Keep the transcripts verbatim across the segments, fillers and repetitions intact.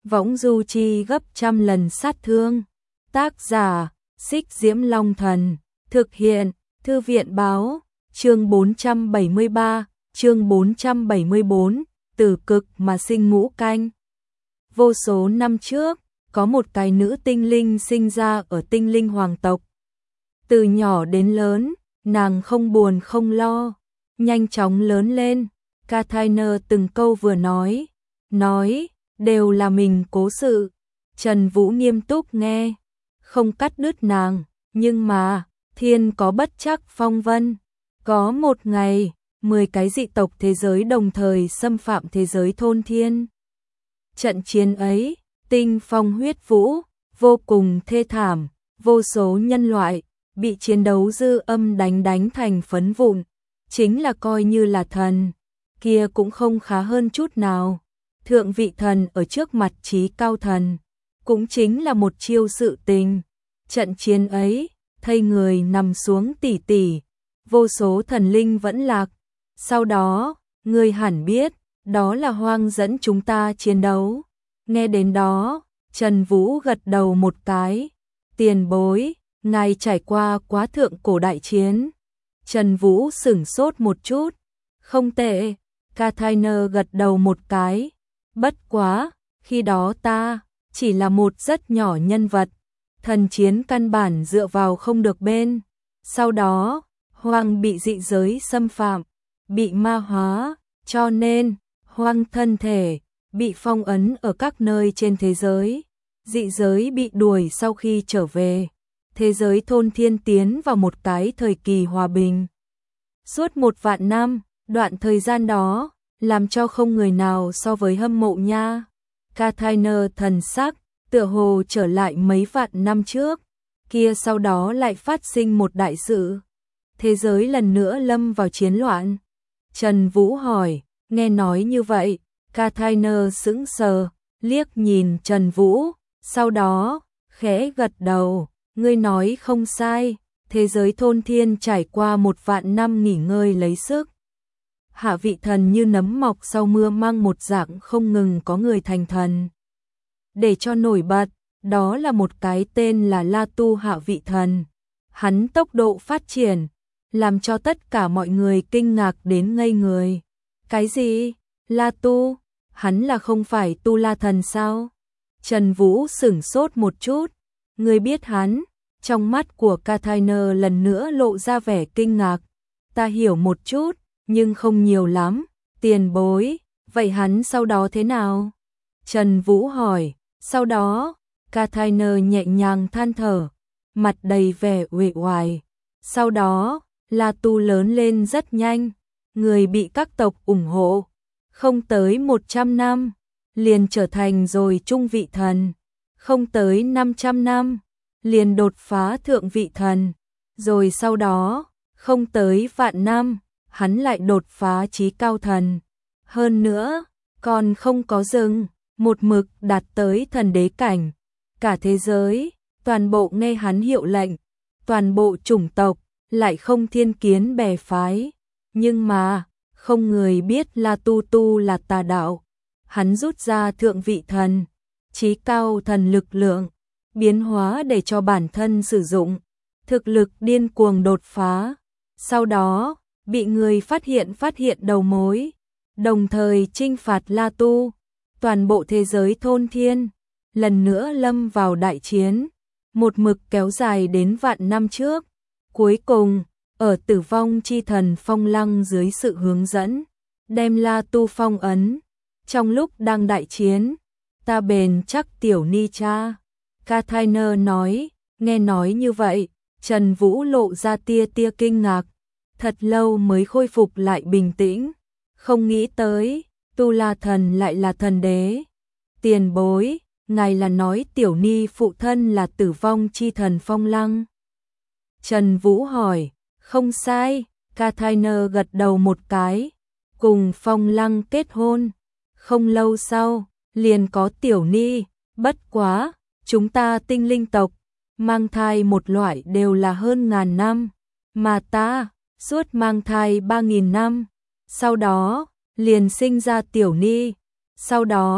võng du chi gấp trăm lần sát thương. Tác giả, Xích Diễm Long Thần, thực hiện, Thư viện báo, chương bốn trăm bảy mươi ba, chương bốn trăm bảy mươi bốn, từ cực mà sinh ngũ canh. Vô số năm trước, có một cái nữ tinh linh sinh ra ở tinh linh hoàng tộc. Từ nhỏ đến lớn, nàng không buồn không lo, nhanh chóng lớn lên. Kathiner từng câu vừa nói, nói, đều là mình cố sự. Trần Vũ nghiêm túc nghe, không cắt đứt nàng, nhưng mà, thiên có bất trắc phong vân. Có một ngày, mười cái dị tộc thế giới đồng thời xâm phạm thế giới thôn thiên. Trận chiến ấy, tinh phong huyết vũ, vô cùng thê thảm, vô số nhân loại bị chiến đấu dư âm đánh đánh thành phấn vụn, chính là coi như là thần, kia cũng không khá hơn chút nào. Thượng vị thần ở trước mặt trí cao thần, cũng chính là một chiêu sự tình. Trận chiến ấy, thây người nằm xuống tỉ tỉ, vô số thần linh vẫn lạc. Sau đó, ngươi hẳn biết, đó là Hoang dẫn chúng ta chiến đấu. Nghe đến đó, Trần Vũ gật đầu một cái. Tiền bối, ngài trải qua quá thượng cổ đại chiến. Trần Vũ sửng sốt một chút. Không tệ, Kathiner gật đầu một cái. Bất quá, khi đó ta chỉ là một rất nhỏ nhân vật. Thần chiến căn bản dựa vào không được bên. Sau đó, Hoang bị dị giới xâm phạm, bị ma hóa, cho nên Hoang thân thể bị phong ấn ở các nơi trên thế giới. Dị giới bị đuổi sau khi trở về. Thế giới thôn thiên tiến vào một cái thời kỳ hòa bình. Suốt một vạn năm, đoạn thời gian đó, làm cho không người nào so với hâm mộ nha. Kathiner thần sắc, tựa hồ trở lại mấy vạn năm trước. Kia sau đó lại phát sinh một đại sự. Thế giới lần nữa lâm vào chiến loạn. Trần Vũ hỏi, nghe nói như vậy, Kathiner sững sờ, liếc nhìn Trần Vũ, sau đó, khẽ gật đầu, ngươi nói không sai, thế giới thôn thiên trải qua một vạn năm nghỉ ngơi lấy sức. Hạ vị thần như nấm mọc sau mưa mang một dạng không ngừng có người thành thần. Để cho nổi bật, đó là một cái tên là La Tu hạ vị thần. Hắn tốc độ phát triển, làm cho tất cả mọi người kinh ngạc đến ngây người. Cái gì? La Tu? Hắn là không phải Tu La thần sao? Trần Vũ sửng sốt một chút. Người biết hắn? Trong mắt của Kathiner lần nữa lộ ra vẻ kinh ngạc. Ta hiểu một chút, nhưng không nhiều lắm. Tiền bối, vậy hắn sau đó thế nào? Trần Vũ hỏi. Sau đó, Kathiner nhẹ nhàng than thở, mặt đầy vẻ uể oải. Sau đó, La Tu lớn lên rất nhanh, người bị các tộc ủng hộ, không tới một trăm năm, liền trở thành rồi trung vị thần, không tới năm trăm năm, liền đột phá thượng vị thần, rồi sau đó, không tới vạn năm, hắn lại đột phá chí cao thần. Hơn nữa, còn không có dừng, một mực đạt tới thần đế cảnh. Cả thế giới, toàn bộ nghe hắn hiệu lệnh, toàn bộ chủng tộc, lại không thiên kiến bè phái. Nhưng mà, không người biết La Tu Tu là tà đạo. Hắn rút ra thượng vị thần, chí cao thần lực lượng, biến hóa để cho bản thân sử dụng, thực lực điên cuồng đột phá. Sau đó, bị người phát hiện phát hiện đầu mối, đồng thời chinh phạt La Tu. Toàn bộ thế giới thôn thiên, lần nữa lâm vào đại chiến, một mực kéo dài đến vạn năm trước. Cuối cùng, ở tử vong chi thần Phong Lăng dưới sự hướng dẫn, đem La Tu phong ấn. Trong lúc đang đại chiến, ta bền chắc tiểu ni cha. Kathiner nói, nghe nói như vậy, Trần Vũ lộ ra tia tia kinh ngạc, thật lâu mới khôi phục lại bình tĩnh, không nghĩ tới, Tu La thần lại là thần đế. Tiền bối, ngài là nói tiểu ni phụ thân là tử vong chi thần Phong Lăng? Trần Vũ hỏi, không sai, Kathiner gật đầu một cái, cùng Phong Lăng kết hôn. Không lâu sau, liền có tiểu ni, bất quá, chúng ta tinh linh tộc, mang thai một loại đều là hơn ngàn năm, mà ta, suốt mang thai ba nghìn năm, sau đó, liền sinh ra tiểu ni, sau đó,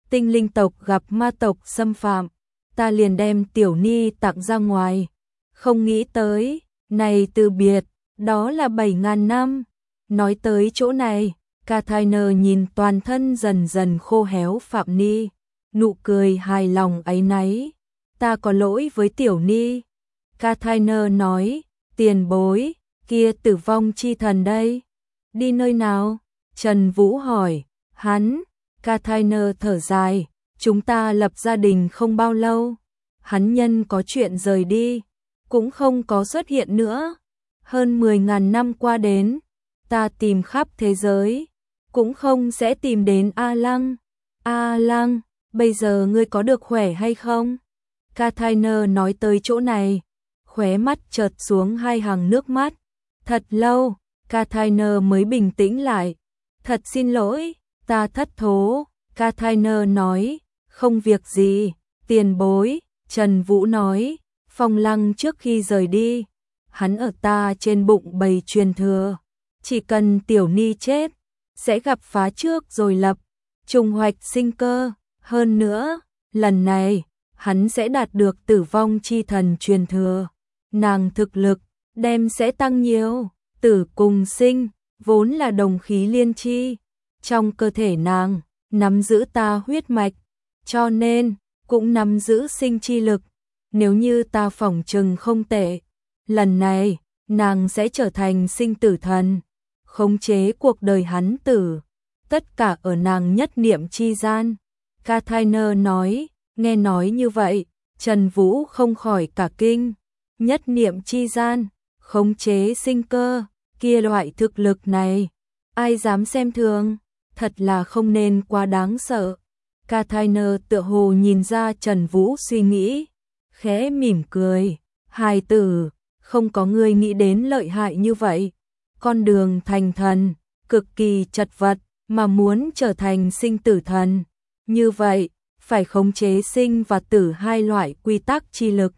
tinh linh tộc gặp ma tộc xâm phạm, ta liền đem Tiểu Ni tặng ra ngoài. Không nghĩ tới, này từ biệt, đó là bảy ngàn năm. Nói tới chỗ này, Kathiner nhìn toàn thân dần dần khô héo Phạm Ni, nụ cười hài lòng áy náy. Ta có lỗi với Tiểu Ni. Kathiner nói, tiền bối, kia tử vong chi thần đây. Đi nơi nào? Trần Vũ hỏi, hắn. Kathiner thở dài, chúng ta lập gia đình không bao lâu. Hắn nhân có chuyện rời đi, cũng không có xuất hiện nữa. Hơn mười ngàn năm qua đến, ta tìm khắp thế giới, cũng không sẽ tìm đến A Lăng. A Lăng, bây giờ ngươi có được khỏe hay không? Kathiner nói tới chỗ này, khóe mắt chợt xuống hai hàng nước mắt. Thật lâu, Kathiner mới bình tĩnh lại. Thật xin lỗi, ta thất thố. Kathiner nói, không việc gì, tiền bối. Trần Vũ nói, Phong Lăng trước khi rời đi, hắn ở ta trên bụng bày truyền thừa. Chỉ cần Tiểu Ni chết, sẽ gặp phá trước rồi lập, trùng hoạch sinh cơ. Hơn nữa, lần này, hắn sẽ đạt được tử vong chi thần truyền thừa. Nàng thực lực, đem sẽ tăng nhiều. Tử cùng sinh, vốn là đồng khí liên chi. Trong cơ thể nàng, nắm giữ ta huyết mạch, cho nên, cũng nắm giữ sinh chi lực. Nếu như ta phỏng chừng không tệ, lần này, nàng sẽ trở thành sinh tử thần, khống chế cuộc đời hắn tử. Tất cả ở nàng nhất niệm chi gian. Kathiner nói, nghe nói như vậy, Trần Vũ không khỏi cả kinh. Nhất niệm chi gian, khống chế sinh cơ, kia loại thực lực này, ai dám xem thường, thật là không nên quá đáng sợ. Kathiner tựa hồ nhìn ra Trần Vũ suy nghĩ, khẽ mỉm cười, hài tử, không có người nghĩ đến lợi hại như vậy. Con đường thành thần, cực kỳ chật vật, mà muốn trở thành sinh tử thần. Như vậy, phải khống chế sinh và tử hai loại quy tắc chi lực.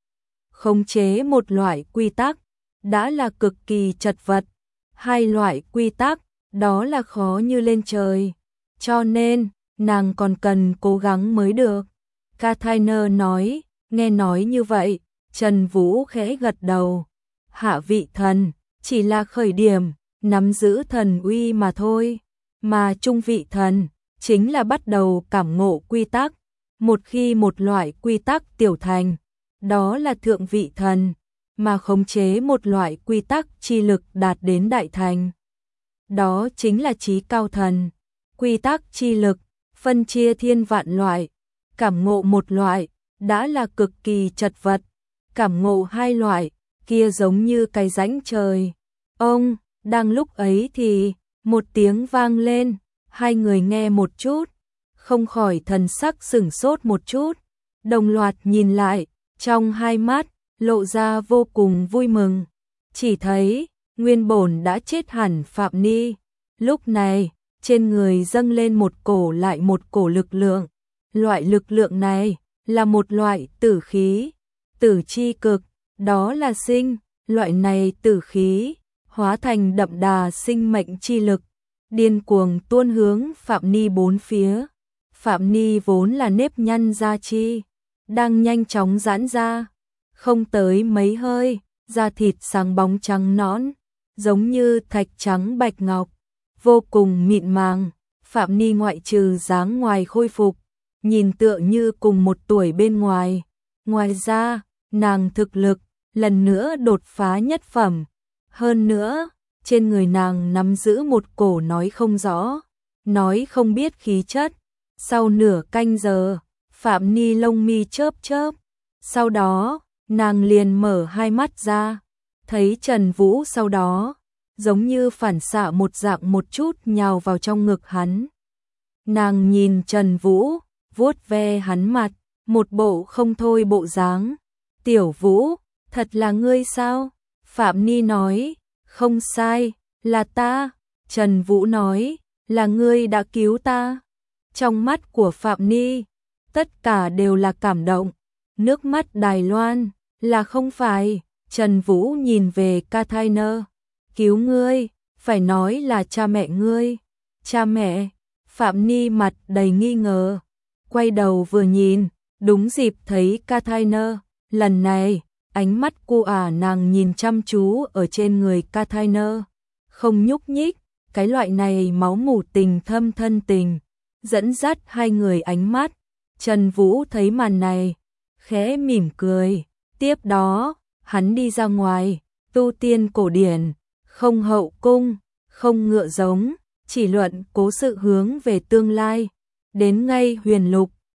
Khống chế một loại quy tắc, đã là cực kỳ chật vật. Hai loại quy tắc, đó là khó như lên trời. Cho nên, nàng còn cần cố gắng mới được. Kathiner nói, nghe nói như vậy, Trần Vũ khẽ gật đầu. Hạ vị thần, chỉ là khởi điểm, nắm giữ thần uy mà thôi. Mà trung vị thần, chính là bắt đầu cảm ngộ quy tắc. Một khi một loại quy tắc tiểu thành, đó là thượng vị thần, mà khống chế một loại quy tắc chi lực đạt đến đại thành. Đó chính là chí cao thần. Quy tắc chi lực, phân chia thiên vạn loại, cảm ngộ một loại, đã là cực kỳ chật vật. Cảm ngộ hai loại, kia giống như cái rãnh trời. Ông, đang lúc ấy thì, một tiếng vang lên, hai người nghe một chút, không khỏi thần sắc sửng sốt một chút, đồng loạt nhìn lại, trong hai mắt, lộ ra vô cùng vui mừng. Chỉ thấy, nguyên bổn đã chết hẳn Phạm Ni, lúc này, trên người dâng lên một cổ lại một cổ lực lượng. Loại lực lượng này, là một loại tử khí, tử chi cực, đó là sinh, loại này tử khí, hóa thành đậm đà sinh mệnh chi lực, điên cuồng tuôn hướng Phạm Ni bốn phía. Phạm Ni vốn là nếp nhăn da chi, đang nhanh chóng giãn ra, không tới mấy hơi, da thịt sáng bóng trắng nõn, giống như thạch trắng bạch ngọc, vô cùng mịn màng. Phạm Ni ngoại trừ dáng ngoài khôi phục, nhìn tựa như cùng một tuổi bên ngoài. Ngoài ra, nàng thực lực, lần nữa đột phá nhất phẩm. Hơn nữa, trên người nàng nắm giữ một cổ nói không rõ, nói không biết khí chất. Sau nửa canh giờ, Phạm Ni lông mi chớp chớp. Sau đó, nàng liền mở hai mắt ra, thấy Trần Vũ sau đó, giống như phản xạ một dạng một chút nhào vào trong ngực hắn. Nàng nhìn Trần Vũ, vuốt ve hắn mặt, một bộ không thôi bộ dáng. Tiểu Vũ, thật là ngươi sao? Phạm Ni nói, không sai, là ta. Trần Vũ nói, là ngươi đã cứu ta. Trong mắt của Phạm Ni, tất cả đều là cảm động. Nước mắt Đài Loan, là không phải. Trần Vũ nhìn về Kathiner, cứu ngươi, phải nói là cha mẹ ngươi. Cha mẹ? Phạm Ni mặt đầy nghi ngờ. quay đầu vừa nhìn, đúng dịp thấy Kathiner, lần này, ánh mắt của ả nàng nhìn chăm chú ở trên người Kathiner, không nhúc nhích, cái loại này máu mủ tình thâm thân tình, dẫn dắt hai người ánh mắt. Trần Vũ thấy màn này, khẽ mỉm cười, tiếp đó, hắn đi ra ngoài, tu tiên cổ điển, không hậu cung, không ngựa giống, chỉ luận cố sự hướng về tương lai, đến ngay huyền lục,